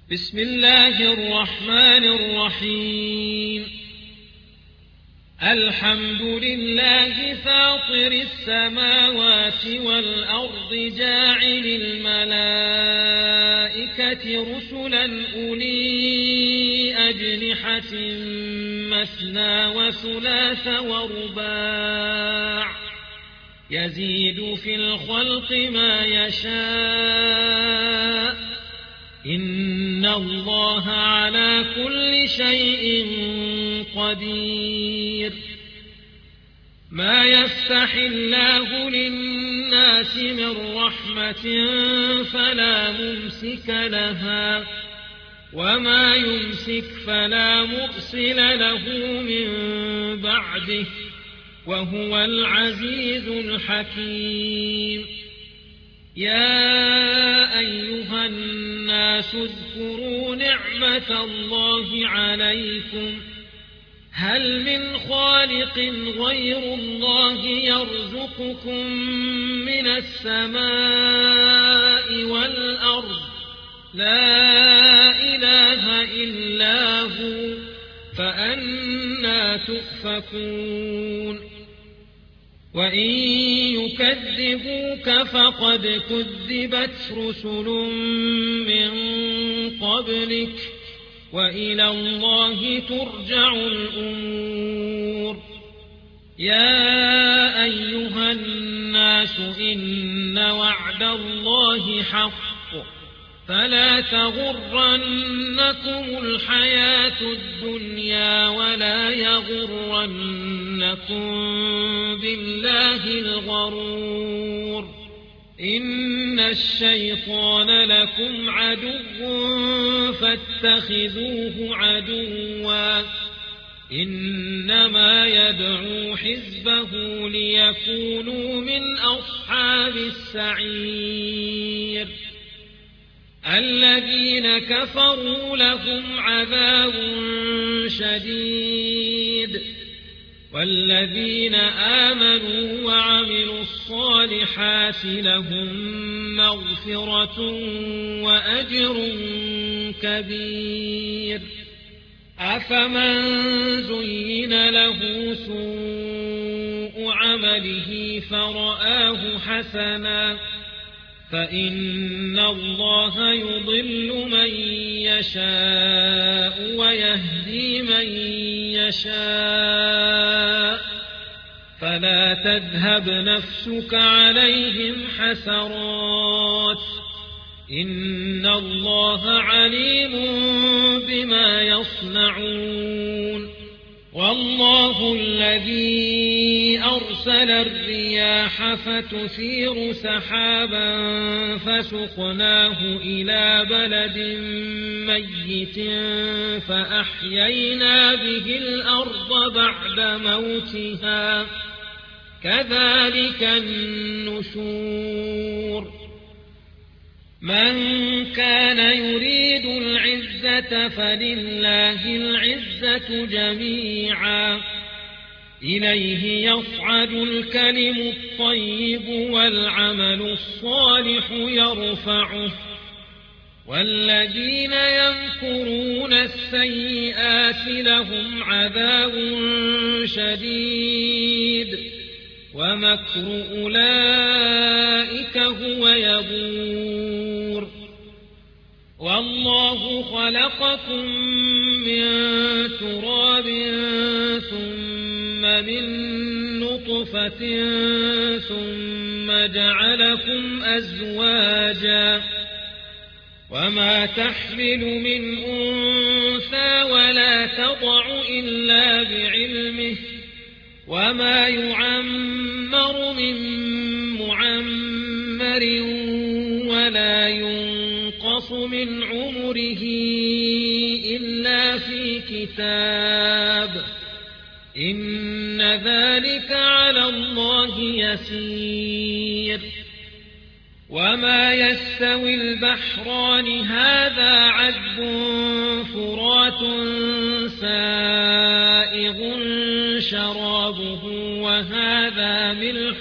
بسم الله الرحمن الرحيم الحمد لله فاطر السماوات والأرض جاعل الملائكة رسلا أولي أجنحة مثنى وثلاث ورباع يزيد في الخلق ما يشاء إن الله على كل شيء قدير ما يفتح الله للناس من رحمة فلا ممسك لها وما يمسك فلا مرسل له من بعده وهو العزيز الحكيم يا أيها الناس اذكروا نعمة الله عليكم هل من خالق غير الله يرزقكم من السماء والأرض لا إله إلا هو فأنى تؤفكون وإن يكذبوك فقد كذبت رسل من قبلك وإلى الله ترجع الأمور يا أيها الناس إن وعد الله حق فلا تغرنكم الحياة الدنيا ولا يغرنكم بالله الغرور إن الشيطان لكم عدو فاتخذوه عدوا إنما يدعو حزبه ليكونوا من أصحاب السعير الذين كفروا لهم عذاب شديد والذين آمنوا وعملوا الصالحات لهم مغفرة وأجر كبير أفمن زين له سوء عمله فرآه حسنا فإن الله يضل من يشاء ويهدي من يشاء فلا تذهب نفسك عليهم حسرات إن الله عليم بما يصنعون والله الذي أرسل الرياح فتثير سحابا فسقناه إلى بلد ميت فأحيينا به الأرض بعد موتها كذلك النشور من كان يريد العزة فلله العزة جميعا إليه يصعد الكلم الطيب والعمل الصالح يرفعه والذين يمكرون السيئات لهم عذاب شديد ومكر أولئك هو يبور والله خلقكم من تراب ثم من نطفة ثم جعلكم أزواجا وما تحمل من أنثى ولا تضع إلا بعلمه وما يعمر من معمر ولا ينقص من عمره إلا في كتاب إن ذلك على الله يسير وما يستوي البحران هذا عذب فرات سائغ شرابه وهذا ملح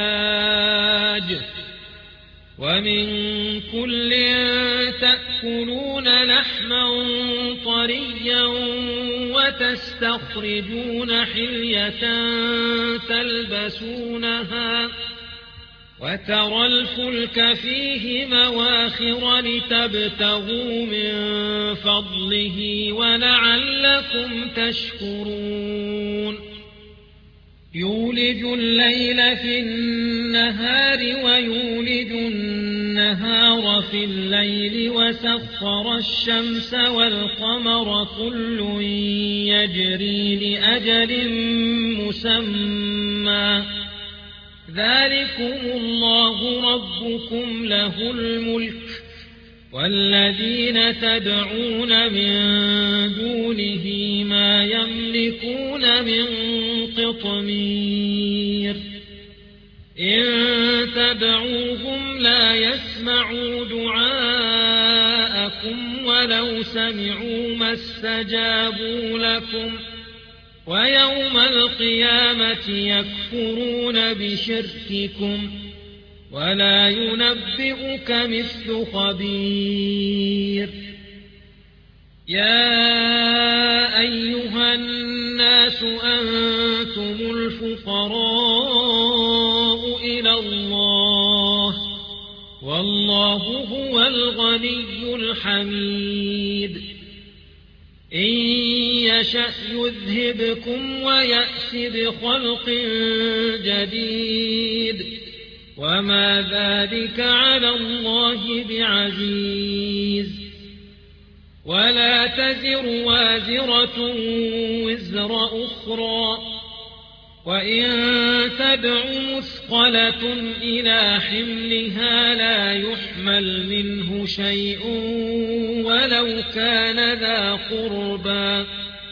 أجاج ومن كل تأكلون تأكلون لحما طريا وتستخرجون حلية تلبسونها وترى الفلك فيه مواخر لتبتغوا من فضله ولعلكم تشكرون يولج الليل في النهار ويولج النهار في الليل وسخر الشمس والقمر كل يجري لأجل مسمى ذلكم الله ربكم له الملك والذين تدعون من دونه ما يملكون من قطمير إن تدعوهم لا يسمعوا دعاءكم ولو سمعوا ما استجابوا لكم ويوم القيامة يكفرون بشرككم ولا ينبئك مثل خبير يا أيها الناس أنتم الفقراء إلى الله والله هو الغني الحميد إن يشأ يذهبكم ويأت بخلق جديد وما ذلك على الله بعزيز ولا تزر وازرة وزر أخرى وإن تدع مثقلة إلى حملها لا يحمل منه شيء ولو كان ذا قربى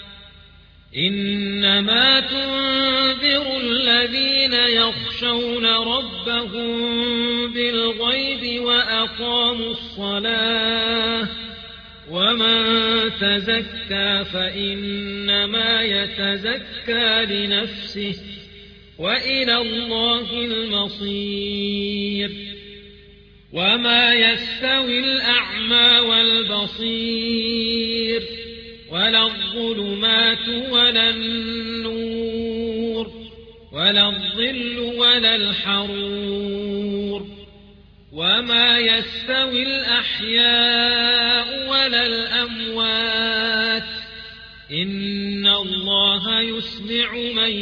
إنما تنذر الذين يخشون ربهم بالغيب وأقاموا الصلاة ومن تزكى فإنما يتزكى لنفسه وإلى الله المصير وما يستوي الأعمى والبصير ولا الظلمات ولا النور ولا الظل ولا الحرور وما يستوي الأحياء ولا الأموات إن الله يسمع من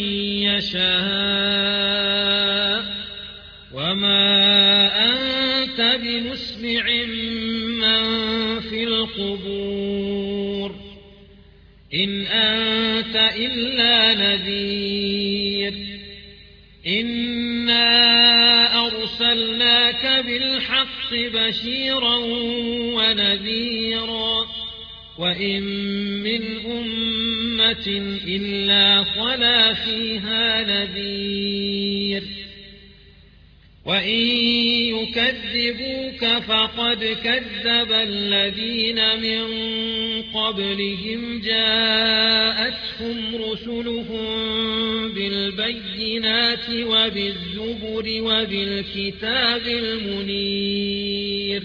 يشاء وما أنت بمسمع من في القبور إن أنت إلا نذير إنا أرسلناك بالحق بشيرا ونذيرا وإن من أمة إلا خلا فيها نذير وإن يكذبوك فقد كذب الذين من قبلهم جاءتهم رسلهم بالبينات وبالزبر وبالكتاب المنير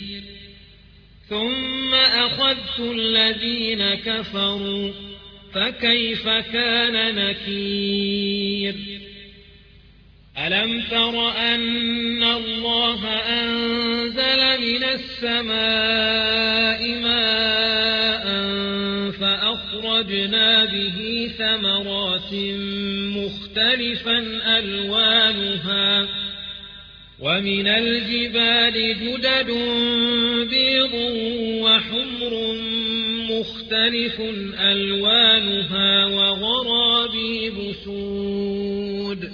ثم أخذت الذين كفروا فكيف كان نكير ألم تر أن الله أنزل من السماء ماء فأخرجنا به ثمرات مختلفا ألوانها ومن الجبال جدد بيض وحمر مختلف ألوانها وغرابيب سود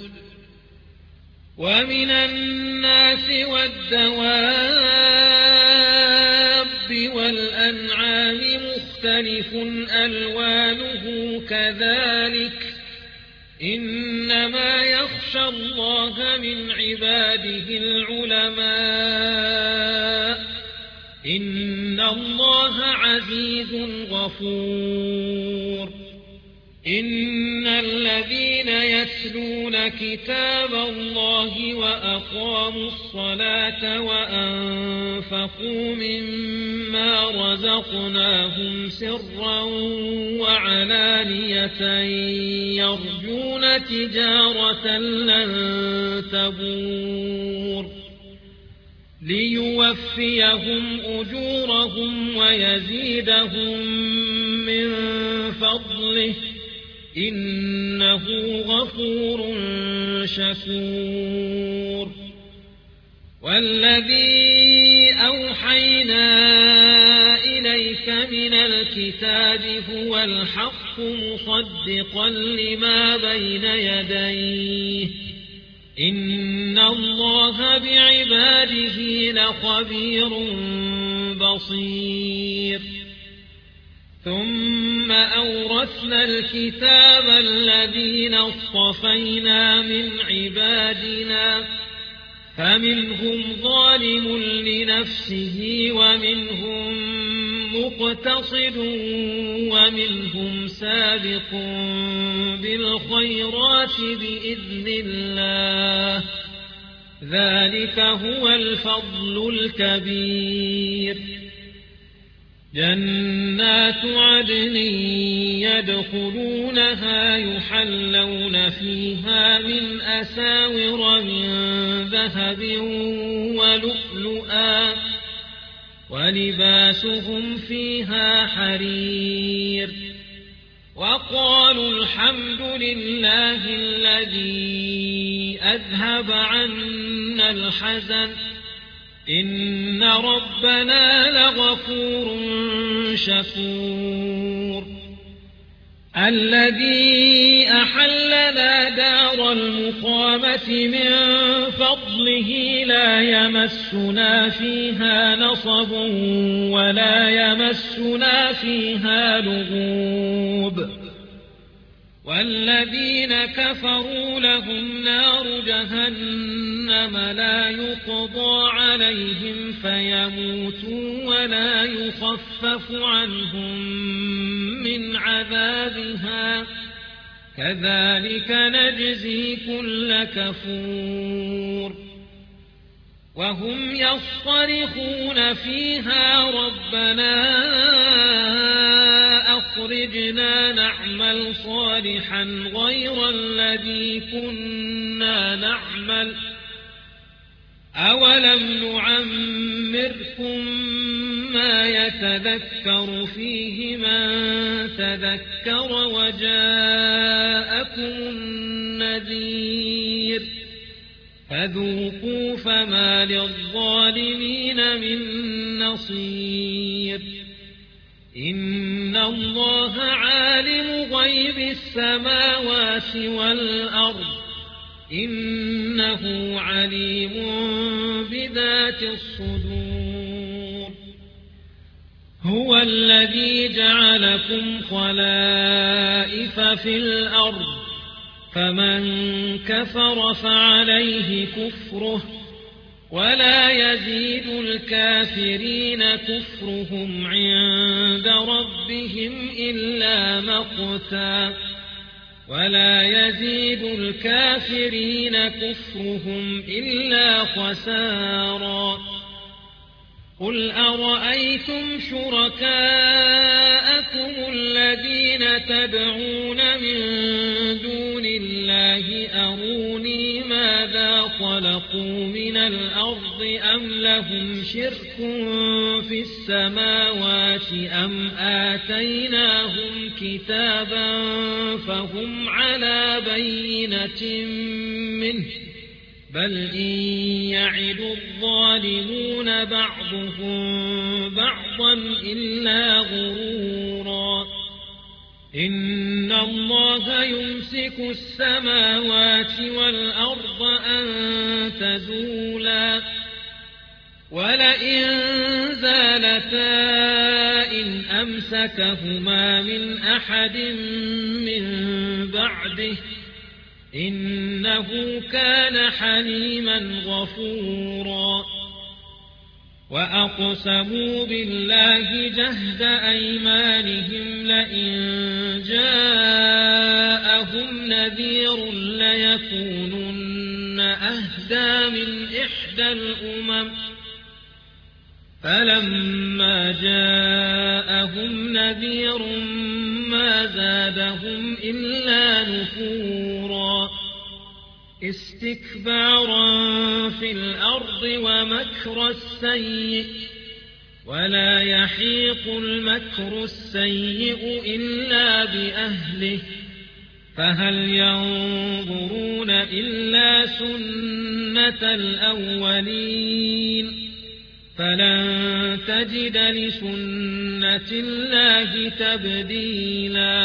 ومن الناس والدواب والأنعام مختلف ألوانه كذلك إنما يخشى الله من عباده العلماء إن الله عزيز غفور إن الذين يتلون كتاب الله وأقاموا الصلاة وأنفقوا مما رزقناهم سرا وعلانية يرجون تجارة لن تبور ليوفيهم أجورهم ويزيدهم من فضله إنه غفور شكور والذي أوحينا إليك من الكتاب هو الحق مصدقا لما بين يديه إن الله بعباده لخبير بصير ثم أورثنا الكتاب الذين اصطفينا من عبادنا فمنهم ظالم لنفسه ومنهم مقتصد ومنهم سابق بالخيرات بإذن الله ذلك هو الفضل الكبير جنات عدن يدخلونها يحلون فيها من أساور من ذهب ولؤلؤا ولباسهم فيها حرير وقالوا الحمد لله الذي أذهب عنا الحزن إن ربنا لغفور شكور الذي أحلنا دار المقامة من فضله لا يمسنا فيها نصب ولا يمسنا فيها لغوب والذين كفروا لهم نار جهنم لا يقضى عليهم فيموتوا ولا يخفف عنهم من عذابها كذلك نجزي كل كفور وهم يصطرخون فيها ربنا أخرجنا نعمل صالحا غير الذي كنا نعمل أولم نعمركم ما يتذكر فيه من تذكر وجاءكم النذير فذوقوا فما للظالمين من نصير إن الله عالم غيب السماوات والأرض إنه عليم بذات الصدور هو الذي جعلكم خلائف في الأرض فمن كفر فعليه كفره ولا يزيد الكافرين كفرهم عند ربهم إلا مقتا ولا يزيد الكافرين كفرهم إلا خسارا قل أرأيتم شركاءكم الذين تدعون من دون الله أروني ماذا خلقوا من الأرض أم لهم شرك في السماوات أم آتيناهم كتابا فهم على بينة منه بل إن يعد الظالمون بعضهم بعضا إلا غرورا إن الله يمسك السماوات والأرض أن تزولا ولئن زالتا إن أمسكهما من أحد من بعده إنه كان حليما غفورا وأقسموا بالله جهد أيمانهم لئن جاءوا ليكونن أهدى من إحدى الأمم فلما جاءهم نذير ما زادهم إلا نفورا استكبارا في الأرض ومكر السيء ولا يحيق المكر السيء إلا بأهله فهل ينظرون إلا سنة الأولين فلن تجد لسنة الله تبديلا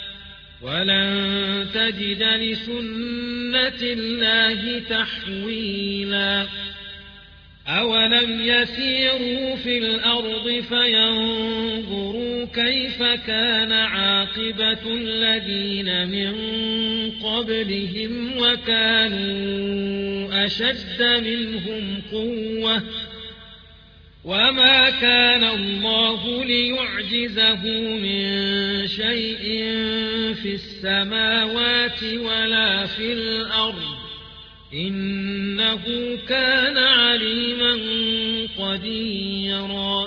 ولن تجد لسنة الله تحويلا أولم يسيروا في الأرض فينظروا كيف كان عاقبة الذين من قبلهم وكانوا أشد منهم قوة وما كان الله ليعجزه من شيء في السماوات ولا في الأرض إنه كان عليما قديرا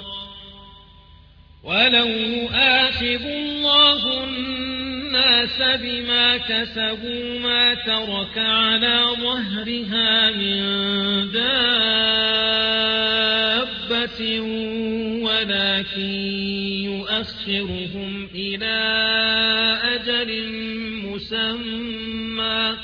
ولو يؤاخذ الله الناس بما كسبوا ما ترك على ظهرها من دابة ولكن يؤخرهم إلى أجل مسمى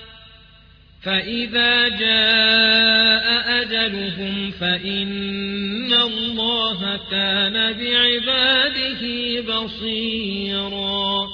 فإذا جاء أجلهم فإن الله كان بعباده بصيرا